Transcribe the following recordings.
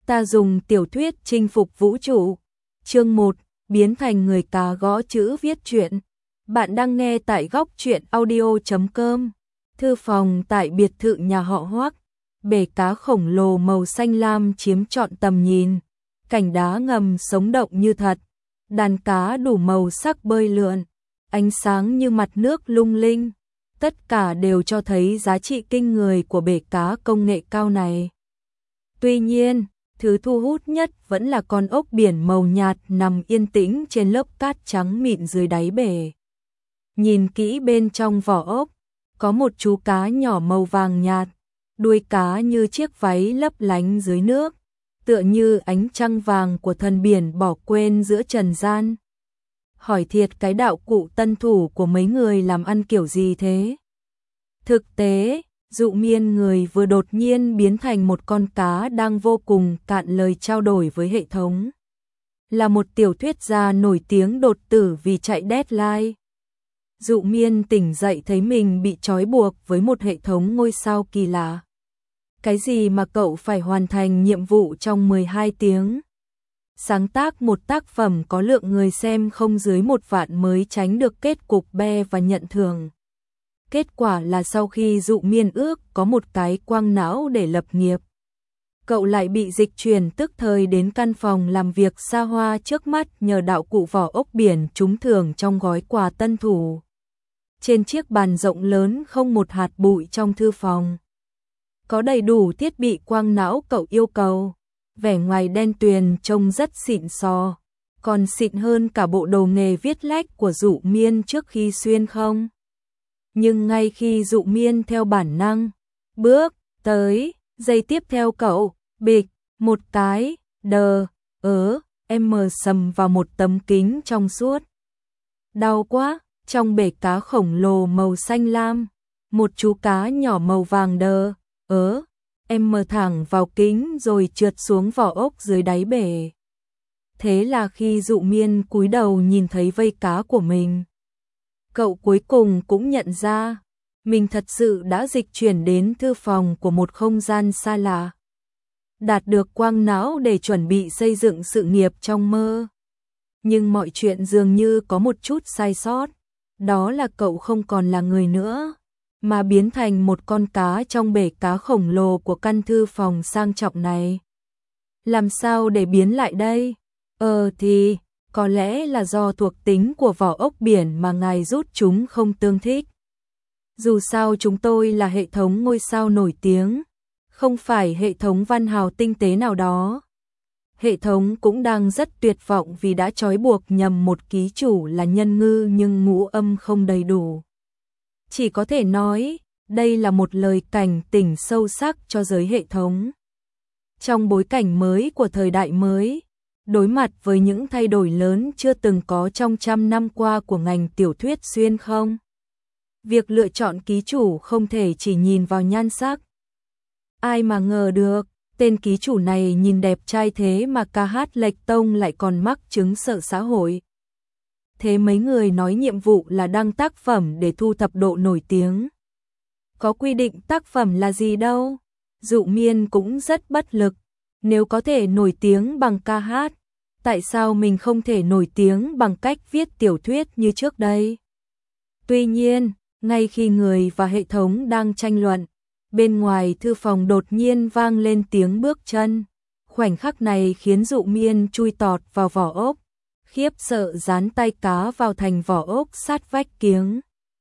Ta dùng tiểu thuyết chinh phục vũ trụ. Chương 1, biến thành người cá gõ chữ viết truyện. Bạn đang nghe tại góc truyện audio.com. Thư phòng tại biệt thự nhà họ Hoắc. Bể cá khổng lồ màu xanh lam chiếm trọn tầm nhìn. Cảnh đá ngầm sống động như thật. Đàn cá đủ màu sắc bơi lượn. Ánh sáng như mặt nước lung linh. Tất cả đều cho thấy giá trị kinh người của bể cá công nghệ cao này. Tuy nhiên, thứ thu hút nhất vẫn là con ốc biển màu nhạt nằm yên tĩnh trên lớp cát trắng mịn dưới đáy bể. Nhìn kỹ bên trong vỏ ốc, có một chú cá nhỏ màu vàng nhạt, đuôi cá như chiếc váy lấp lánh dưới nước, tựa như ánh trăng vàng của thần biển bỏ quên giữa trần gian. Hỏi thiệt cái đạo cụ tân thủ của mấy người làm ăn kiểu gì thế? Thực tế, Dụ Miên người vừa đột nhiên biến thành một con cá đang vô cùng cạn lời trao đổi với hệ thống. Là một tiểu thuyết gia nổi tiếng đột tử vì chạy deadline. Dụ Miên tỉnh dậy thấy mình bị trói buộc với một hệ thống ngôi sao kỳ lạ. Cái gì mà cậu phải hoàn thành nhiệm vụ trong 12 tiếng? Sáng tác một tác phẩm có lượng người xem không dưới 1 vạn mới tránh được kết cục be và nhận thưởng. Kết quả là sau khi Dụ Miên ước có một cái quang não để lập nghiệp, cậu lại bị dịch chuyển tức thời đến căn phòng làm việc xa hoa trước mắt nhờ đạo cụ vỏ ốc biển trúng thưởng trong gói quà tân thủ. Trên chiếc bàn rộng lớn không một hạt bụi trong thư phòng. Có đầy đủ thiết bị quang não cậu yêu cầu. Vẻ ngoài đen tuyền trông rất xịn sò, còn xịn hơn cả bộ đồ nghề viết lách của Dụ Miên trước khi xuyên không. Nhưng ngay khi Dụ Miên theo bản năng bước tới, giây tiếp theo cậu bịch một cái sầm vào một tấm kính trong suốt. Đau quá. Trong bể cá khổng lồ màu xanh lam, một chú cá nhỏ màu vàng thẳng vào kính rồi trượt xuống vỏ ốc dưới đáy bể. Thế là khi Dụ Miên cúi đầu nhìn thấy vây cá của mình, cậu cuối cùng cũng nhận ra mình thật sự đã dịch chuyển đến thư phòng của một không gian xa lạ, đạt được quang não để chuẩn bị xây dựng sự nghiệp trong mơ. Nhưng mọi chuyện dường như có một chút sai sót, đó là cậu không còn là người nữa, mà biến thành một con cá trong bể cá khổng lồ của căn thư phòng sang trọng này. Làm sao để biến lại đây? Thì có lẽ là do thuộc tính của vỏ ốc biển mà ngài rút chúng không tương thích. Dù sao chúng tôi là hệ thống ngôi sao nổi tiếng, không phải hệ thống văn hào tinh tế nào đó. Hệ thống cũng đang rất tuyệt vọng vì đã trói buộc nhầm một ký chủ là nhân ngư nhưng ngũ âm không đầy đủ. Chỉ có thể nói, đây là một lời cảnh tỉnh sâu sắc cho giới hệ thống. Trong bối cảnh mới của thời đại mới, đối mặt với những thay đổi lớn chưa từng có trong 100 năm qua của ngành tiểu thuyết xuyên không, việc lựa chọn ký chủ không thể chỉ nhìn vào nhan sắc. Ai mà ngờ được, tên ký chủ này nhìn đẹp trai thế mà ca hát lệch tông lại còn mắc chứng sợ xã hội. Thế mấy người nói nhiệm vụ là đăng tác phẩm để thu thập độ nổi tiếng. Có quy định tác phẩm là gì đâu. Dụ Miên cũng rất bất lực. Nếu có thể nổi tiếng bằng ca hát, tại sao mình không thể nổi tiếng bằng cách viết tiểu thuyết như trước đây? Tuy nhiên, ngay khi người và hệ thống đang tranh luận, bên ngoài thư phòng đột nhiên vang lên tiếng bước chân. Khoảnh khắc này khiến Dụ Miên chui tọt vào vỏ ốc, khiếp sợ dán tay cá vào thành vỏ ốc sát vách kiếng.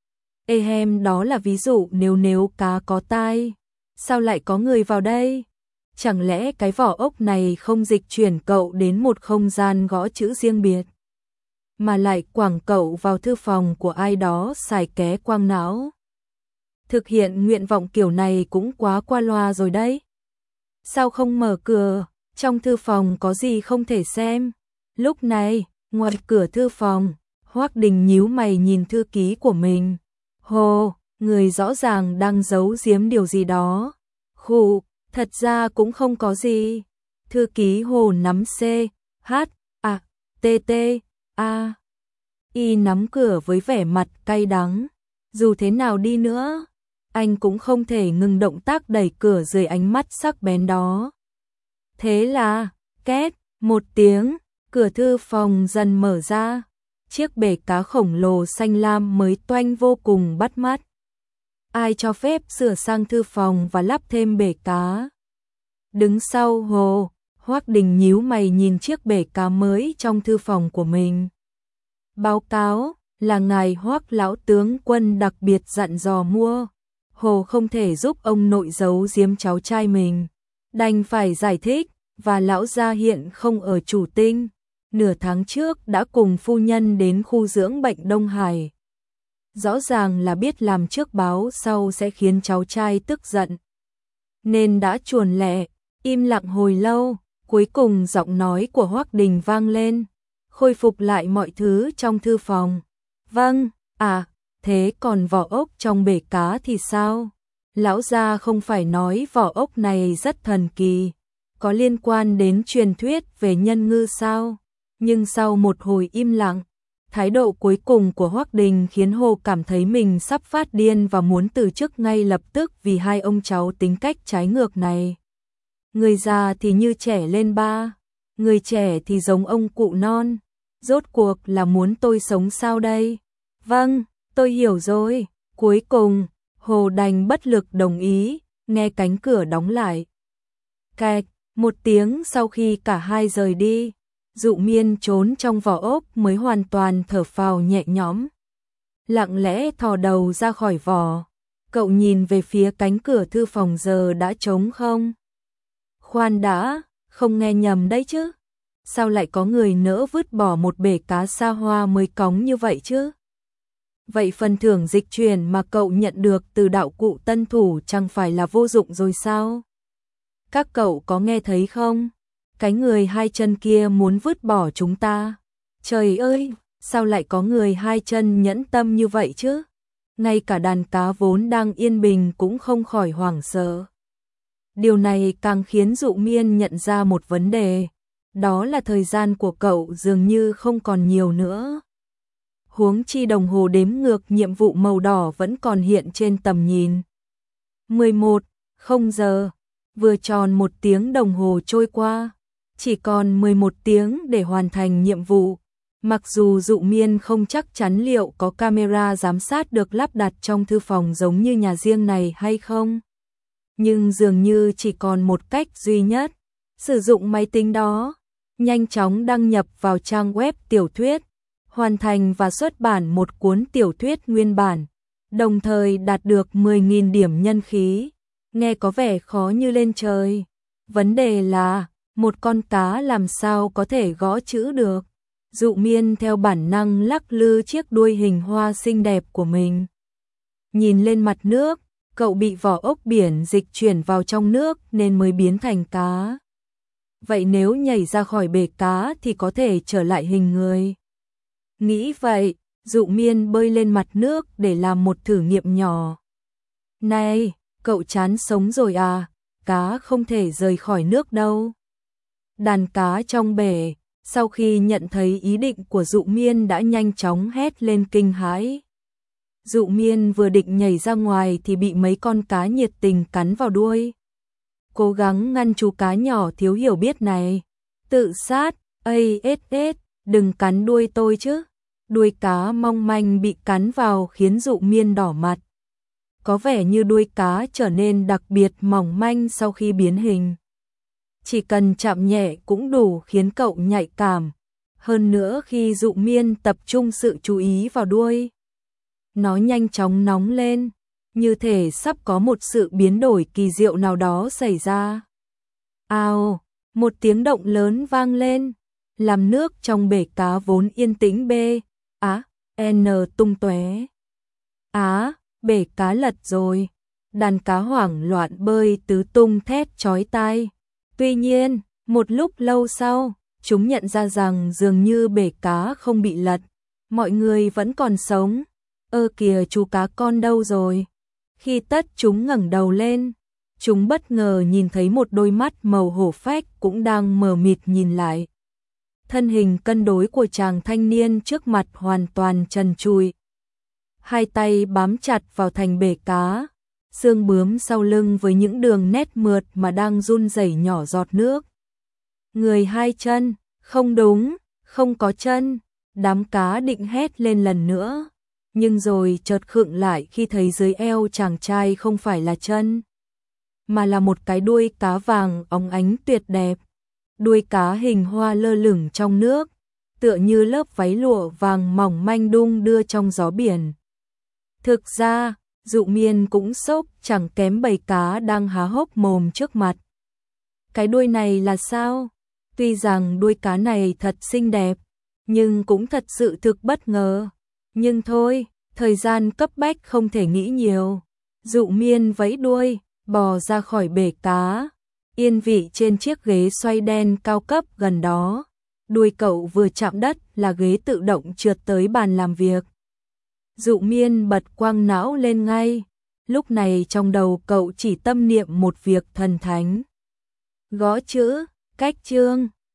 Đó là ví dụ nếu cá có tai. Sao lại có người vào đây? Chẳng lẽ cái vỏ ốc này không dịch chuyển cậu đến một không gian gõ chữ riêng biệt, mà lại quẳng cậu vào thư phòng của ai đó xài ké quang não? Thực hiện nguyện vọng kiểu này cũng quá qua loa rồi đấy. Sao không mở cửa? Trong thư phòng có gì không thể xem? Lúc này, ngoài cửa thư phòng, Hoắc Đình nhíu mày nhìn thư ký của mình. Hồ, người rõ ràng đang giấu giếm điều gì đó. Khụ, thật ra cũng không có gì. Thư ký Hồ nắm y nắm cửa với vẻ mặt cay đắng. Dù thế nào đi nữa, anh cũng không thể ngừng động tác đẩy cửa dưới ánh mắt sắc bén đó. Thế là, két, một tiếng, cửa thư phòng dần mở ra. Chiếc bể cá khổng lồ xanh lam mới toanh vô cùng bắt mắt. Ai cho phép sửa sang thư phòng và lắp thêm bể cá? Đứng sau Hồ, Hoắc Đình nhíu mày nhìn chiếc bể cá mới trong thư phòng của mình. Báo cáo, là ngài Hoắc lão tướng quân đặc biệt dặn dò mua. Hồ không thể giúp ông nội giấu giếm cháu trai mình, đành phải giải thích, và lão gia hiện không ở Chủ Tinh, nửa tháng trước đã cùng phu nhân đến khu dưỡng bệnh Đông Hải. Rõ ràng là biết làm trước báo sau sẽ khiến cháu trai tức giận, nên đã chuồn lẹ. Im lặng hồi lâu, cuối cùng giọng nói của Hoắc Đình vang lên, khôi phục lại mọi thứ trong thư phòng. Vâng, thế còn vỏ ốc trong bể cá thì sao? Lão gia không phải nói vỏ ốc này rất thần kỳ, có liên quan đến truyền thuyết về nhân ngư sao? Nhưng sau một hồi im lặng, thái độ cuối cùng của Hoắc Đình khiến Hồ cảm thấy mình sắp phát điên và muốn từ chức ngay lập tức vì hai ông cháu tính cách trái ngược này. Người già thì như trẻ lên ba, người trẻ thì giống ông cụ non. Rốt cuộc là muốn tôi sống sao đây? Vâng, tôi hiểu rồi. Cuối cùng, Hồ đành bất lực đồng ý, nghe cánh cửa đóng lại. Cạch, một tiếng sau khi cả hai rời đi, Dụ Miên trốn trong vỏ ốc mới hoàn toàn thở phào nhẹ nhõm. Lặng lẽ thò đầu ra khỏi vỏ, cậu nhìn về phía cánh cửa thư phòng giờ đã trống không. Khoan đã, không nghe nhầm đấy chứ? Sao lại có người nỡ vứt bỏ một bể cá xa hoa mới cóng như vậy chứ? Vậy phần thưởng dịch chuyển mà cậu nhận được từ đạo cụ tân thủ chẳng phải là vô dụng rồi sao? Các cậu có nghe thấy không? Cái người hai chân kia muốn vứt bỏ chúng ta. Trời ơi, sao lại có người hai chân nhẫn tâm như vậy chứ? Ngay cả đàn cá vốn đang yên bình cũng không khỏi hoảng sợ. Điều này càng khiến Dụ Miên nhận ra một vấn đề, đó là thời gian của cậu dường như không còn nhiều nữa. Huống chi đồng hồ đếm ngược nhiệm vụ màu đỏ vẫn còn hiện trên tầm nhìn. 11:00 giờ, vừa tròn một tiếng đồng hồ trôi qua, chỉ còn 11 tiếng để hoàn thành nhiệm vụ. Mặc dù Dụ Miên không chắc chắn liệu có camera giám sát được lắp đặt trong thư phòng giống như nhà riêng này hay không, nhưng dường như chỉ còn một cách duy nhất, sử dụng máy tính đó, nhanh chóng đăng nhập vào trang web tiểu thuyết, hoàn thành và xuất bản một cuốn tiểu thuyết nguyên bản, đồng thời đạt được 10.000 điểm nhân khí. Nghe có vẻ khó như lên trời. Vấn đề là, một con cá làm sao có thể gõ chữ được? Dụ Miên theo bản năng lắc lư chiếc đuôi hình hoa xinh đẹp của mình. Nhìn lên mặt nước, cậu bị vỏ ốc biển dịch chuyển vào trong nước nên mới biến thành cá. Vậy nếu nhảy ra khỏi bể cá thì có thể trở lại hình người. Nghĩ vậy, Dụ Miên bơi lên mặt nước để làm một thử nghiệm nhỏ. Này, cậu chán sống rồi à? Cá không thể rời khỏi nước đâu. Đàn cá trong bể, sau khi nhận thấy ý định của Dụ Miên đã nhanh chóng hét lên kinh hãi. Dụ Miên vừa định nhảy ra ngoài thì bị mấy con cá nhiệt tình cắn vào đuôi. Cố gắng ngăn chú cá nhỏ thiếu hiểu biết này. Tự sát, đừng cắn đuôi tôi chứ. Đuôi cá mong manh bị cắn vào khiến Dụ Miên đỏ mặt. Có vẻ như đuôi cá trở nên đặc biệt mỏng manh sau khi biến hình. Chỉ cần chạm nhẹ cũng đủ khiến cậu nhạy cảm. Hơn nữa khi Dụ Miên tập trung sự chú ý vào đuôi, nó nhanh chóng nóng lên, như thể sắp có một sự biến đổi kỳ diệu nào đó xảy ra. Ào, một tiếng động lớn vang lên, làm nước trong bể cá vốn yên tĩnh tung tóe. Bể cá lật rồi. Đàn cá hoảng loạn bơi tứ tung thét chói tai. Tuy nhiên, một lúc lâu sau, chúng nhận ra rằng dường như bể cá không bị lật, mọi người vẫn còn sống. Ơ kìa, chú cá con đâu rồi? Khi tất chúng ngẩng đầu lên, chúng bất ngờ nhìn thấy một đôi mắt màu hổ phách cũng đang mờ mịt nhìn lại. Thân hình cân đối của chàng thanh niên trước mặt hoàn toàn trần trụi. Hai tay bám chặt vào thành bể cá, xương bướm sau lưng với những đường nét mượt mà đang run rẩy nhỏ giọt nước, Người hai chân, không đúng, không có chân. Đám cá định hét lên lần nữa, nhưng rồi chợt khựng lại khi thấy dưới eo chàng trai không phải là chân, mà là một cái đuôi cá vàng óng ánh tuyệt đẹp. Đuôi cá hình hoa lơ lửng trong nước, tựa như lớp váy lụa vàng mỏng manh đung đưa trong gió biển. Thực ra, Dụ Miên cũng sốc chẳng kém bầy cá đang há hốc mồm trước mặt. Cái đuôi này là sao? Tuy rằng đuôi cá này thật xinh đẹp, nhưng cũng thật sự thực bất ngờ. Nhưng thôi, thời gian cấp bách không thể nghĩ nhiều. Dụ Miên vẫy đuôi, bò ra khỏi bể cá, yên vị trên chiếc ghế xoay đen cao cấp gần đó. Đuôi cậu vừa chạm đất là ghế tự động trượt tới bàn làm việc. Dụ Miên bật quang não lên ngay. Lúc này trong đầu cậu chỉ tâm niệm một việc thần thánh. Gõ chữ, cách chương.